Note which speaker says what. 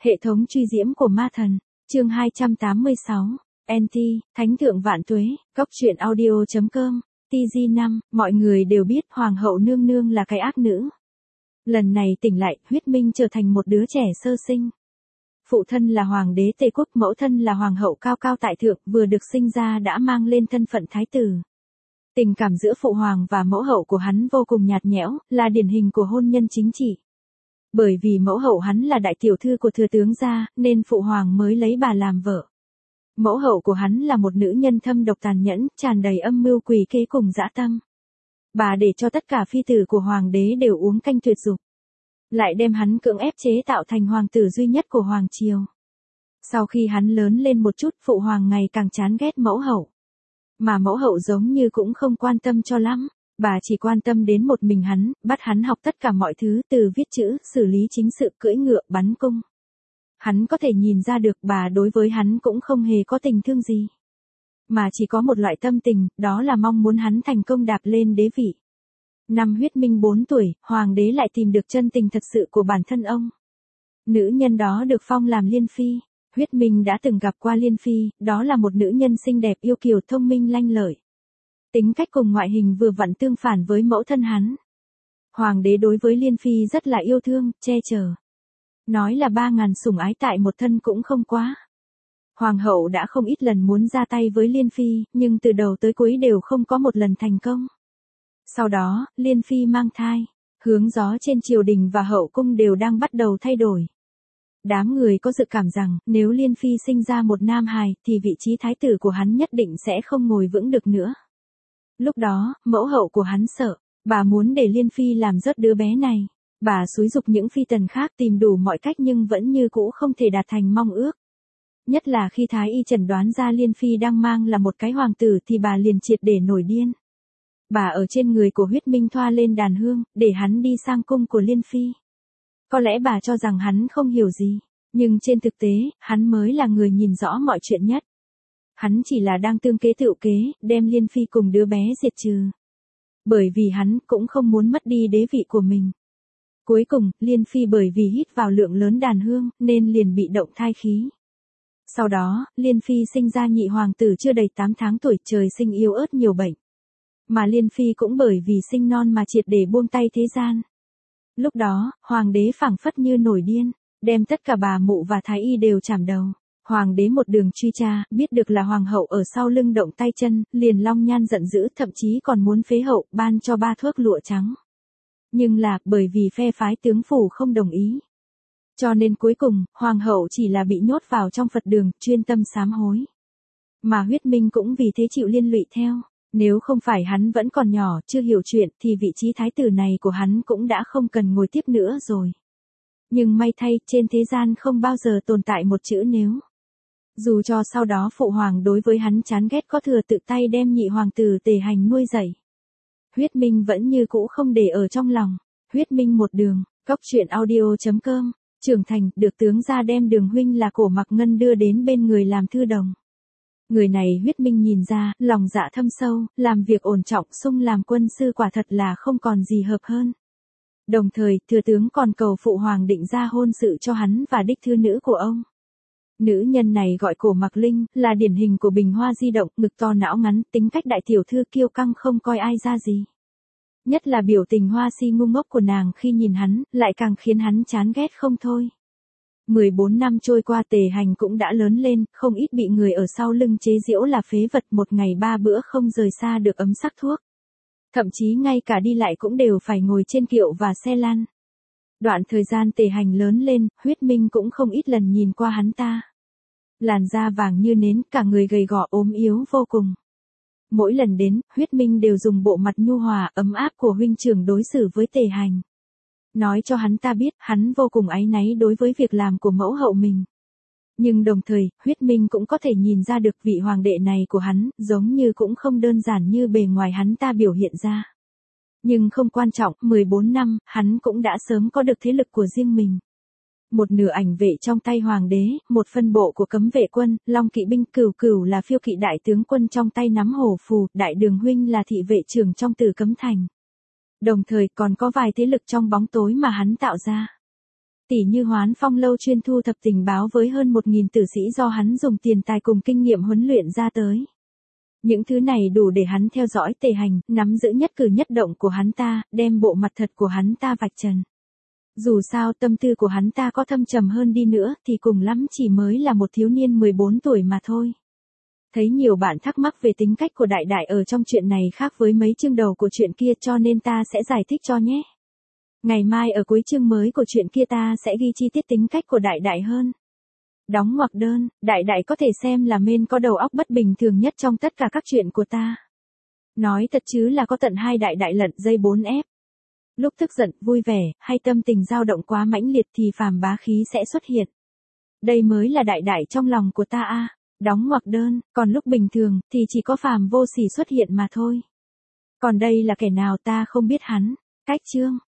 Speaker 1: Hệ thống truy diễm của ma thần, chương 286, NT, Thánh thượng vạn tuế, Cốc truyện audio.com, TG5, mọi người đều biết Hoàng hậu nương nương là cái ác nữ. Lần này tỉnh lại, Huyết Minh trở thành một đứa trẻ sơ sinh. Phụ thân là Hoàng đế Tề Quốc, mẫu thân là Hoàng hậu cao cao tại thượng, vừa được sinh ra đã mang lên thân phận thái tử. Tình cảm giữa phụ hoàng và mẫu hậu của hắn vô cùng nhạt nhẽo, là điển hình của hôn nhân chính trị. Bởi vì mẫu hậu hắn là đại tiểu thư của thừa tướng gia, nên phụ hoàng mới lấy bà làm vợ. Mẫu hậu của hắn là một nữ nhân thâm độc tàn nhẫn, tràn đầy âm mưu quỷ kế cùng dã tâm. Bà để cho tất cả phi tử của hoàng đế đều uống canh tuyệt dục. Lại đem hắn cưỡng ép chế tạo thành hoàng tử duy nhất của hoàng triều. Sau khi hắn lớn lên một chút, phụ hoàng ngày càng chán ghét mẫu hậu. Mà mẫu hậu giống như cũng không quan tâm cho lắm. Bà chỉ quan tâm đến một mình hắn, bắt hắn học tất cả mọi thứ từ viết chữ, xử lý chính sự, cưỡi ngựa, bắn cung. Hắn có thể nhìn ra được bà đối với hắn cũng không hề có tình thương gì. Mà chỉ có một loại tâm tình, đó là mong muốn hắn thành công đạp lên đế vị. Năm Huyết Minh 4 tuổi, hoàng đế lại tìm được chân tình thật sự của bản thân ông. Nữ nhân đó được phong làm Liên Phi. Huyết Minh đã từng gặp qua Liên Phi, đó là một nữ nhân xinh đẹp yêu kiều thông minh lanh lợi. Tính cách cùng ngoại hình vừa vặn tương phản với mẫu thân hắn. Hoàng đế đối với Liên Phi rất là yêu thương, che chở. Nói là 3.000 sủng ái tại một thân cũng không quá. Hoàng hậu đã không ít lần muốn ra tay với Liên Phi, nhưng từ đầu tới cuối đều không có một lần thành công. Sau đó, Liên Phi mang thai, hướng gió trên triều đình và hậu cung đều đang bắt đầu thay đổi. Đám người có dự cảm rằng, nếu Liên Phi sinh ra một nam hài, thì vị trí thái tử của hắn nhất định sẽ không ngồi vững được nữa. Lúc đó, mẫu hậu của hắn sợ, bà muốn để Liên Phi làm rớt đứa bé này. Bà xúi giục những phi tần khác tìm đủ mọi cách nhưng vẫn như cũ không thể đạt thành mong ước. Nhất là khi Thái y chẩn đoán ra Liên Phi đang mang là một cái hoàng tử thì bà liền triệt để nổi điên. Bà ở trên người của Huyết Minh thoa lên đàn hương, để hắn đi sang cung của Liên Phi. Có lẽ bà cho rằng hắn không hiểu gì, nhưng trên thực tế, hắn mới là người nhìn rõ mọi chuyện nhất. Hắn chỉ là đang tương kế tựu kế, đem Liên Phi cùng đứa bé diệt trừ. Bởi vì hắn cũng không muốn mất đi đế vị của mình. Cuối cùng, Liên Phi bởi vì hít vào lượng lớn đàn hương, nên liền bị động thai khí. Sau đó, Liên Phi sinh ra nhị hoàng tử chưa đầy 8 tháng tuổi, trời sinh yếu ớt nhiều bệnh. Mà Liên Phi cũng bởi vì sinh non mà triệt để buông tay thế gian. Lúc đó, hoàng đế phảng phất như nổi điên, đem tất cả bà mụ và thái y đều chảm đầu. Hoàng đế một đường truy tra, biết được là hoàng hậu ở sau lưng động tay chân, liền long nhan giận dữ, thậm chí còn muốn phế hậu, ban cho 3 thước lụa trắng. Nhưng là, bởi vì phe phái tướng phủ không đồng ý. Cho nên cuối cùng, hoàng hậu chỉ là bị nhốt vào trong Phật đường, chuyên tâm sám hối. Mà Huyết Minh cũng vì thế chịu liên lụy theo. Nếu không phải hắn vẫn còn nhỏ, chưa hiểu chuyện, thì vị trí thái tử này của hắn cũng đã không cần ngồi tiếp nữa rồi. Nhưng may thay, trên thế gian không bao giờ tồn tại một chữ nếu. Dù cho sau đó phụ hoàng đối với hắn chán ghét có thừa tự tay đem nhị hoàng tử Tề Hành nuôi dạy. Huyết Minh vẫn như cũ không để ở trong lòng. Huyết Minh một đường, Cốc truyện audio.com, trưởng thành, được tướng gia đem Đường huynh là Cổ Mặc Ngân đưa đến bên người làm thư đồng. Người này Huyết Minh nhìn ra, lòng dạ thâm sâu, làm việc ổn trọng, sung làm quân sư quả thật là không còn gì hợp hơn. Đồng thời, thừa tướng còn cầu phụ hoàng định ra hôn sự cho hắn và đích thư nữ của ông. Nữ nhân này gọi Cổ Mặc Linh, là điển hình của bình hoa di động, ngực to não ngắn, tính cách đại tiểu thư kiêu căng không coi ai ra gì. Nhất là biểu tình hoa si ngu ngốc của nàng khi nhìn hắn, lại càng khiến hắn chán ghét không thôi. 14 năm trôi qua Tề Hành cũng đã lớn lên, không ít bị người ở sau lưng chế giễu là phế vật, một ngày 3 bữa không rời xa được ấm sắc thuốc. Thậm chí ngay cả đi lại cũng đều phải ngồi trên kiệu và xe lăn. Đoạn thời gian Tề Hành lớn lên, Huyết Minh cũng không ít lần nhìn qua hắn ta. Làn da vàng như nến, cả người gầy gò ốm yếu vô cùng. Mỗi lần đến, Huyết Minh đều dùng bộ mặt nhu hòa, ấm áp của huynh trưởng đối xử với Tề Hành. Nói cho hắn ta biết, hắn vô cùng áy náy đối với việc làm của mẫu hậu mình. Nhưng đồng thời, Huyết Minh cũng có thể nhìn ra được vị hoàng đệ này của hắn, giống như cũng không đơn giản như bề ngoài hắn ta biểu hiện ra. Nhưng không quan trọng, 14 năm, hắn cũng đã sớm có được thế lực của riêng mình. Một nửa ảnh vệ trong tay hoàng đế, một phân bộ của cấm vệ quân, Long kỵ binh, Cửu Cửu là phiêu kỵ đại tướng quân trong tay nắm hổ phù, Đại Đường huynh là thị vệ trưởng trong Tử Cấm Thành. Đồng thời còn có vài thế lực trong bóng tối mà hắn tạo ra. Tỷ như Hoán Phong lâu chuyên thu thập tình báo với hơn 1.000 tử sĩ do hắn dùng tiền tài cùng kinh nghiệm huấn luyện ra tới. Những thứ này đủ để hắn theo dõi tề hành, nắm giữ nhất cử nhất động của hắn ta, đem bộ mặt thật của hắn ta vạch trần. Dù sao tâm tư của hắn ta có thâm trầm hơn đi nữa thì cùng lắm chỉ mới là một thiếu niên 14 tuổi mà thôi. Thấy nhiều bạn thắc mắc về tính cách của Đại Đại ở trong chuyện này khác với mấy chương đầu của chuyện kia cho nên ta sẽ giải thích cho nhé. Ngày mai ở cuối chương mới của chuyện kia ta sẽ ghi chi tiết tính cách của Đại Đại hơn. Đóng ngoặc đơn, Đại Đại có thể xem là men có đầu óc bất bình thường nhất trong tất cả các chuyện của ta. Nói thật chứ là có tận 2 Đại Đại lận dây 4F. Lúc tức giận, vui vẻ, hay tâm tình dao động quá mãnh liệt thì phàm bá khí sẽ xuất hiện. Đây mới là Đại Đại trong lòng của ta a. Đóng ngoặc đơn, còn lúc bình thường thì chỉ có phàm vô sỉ xuất hiện mà thôi. Còn đây là kẻ nào ta không biết hắn. Cách chương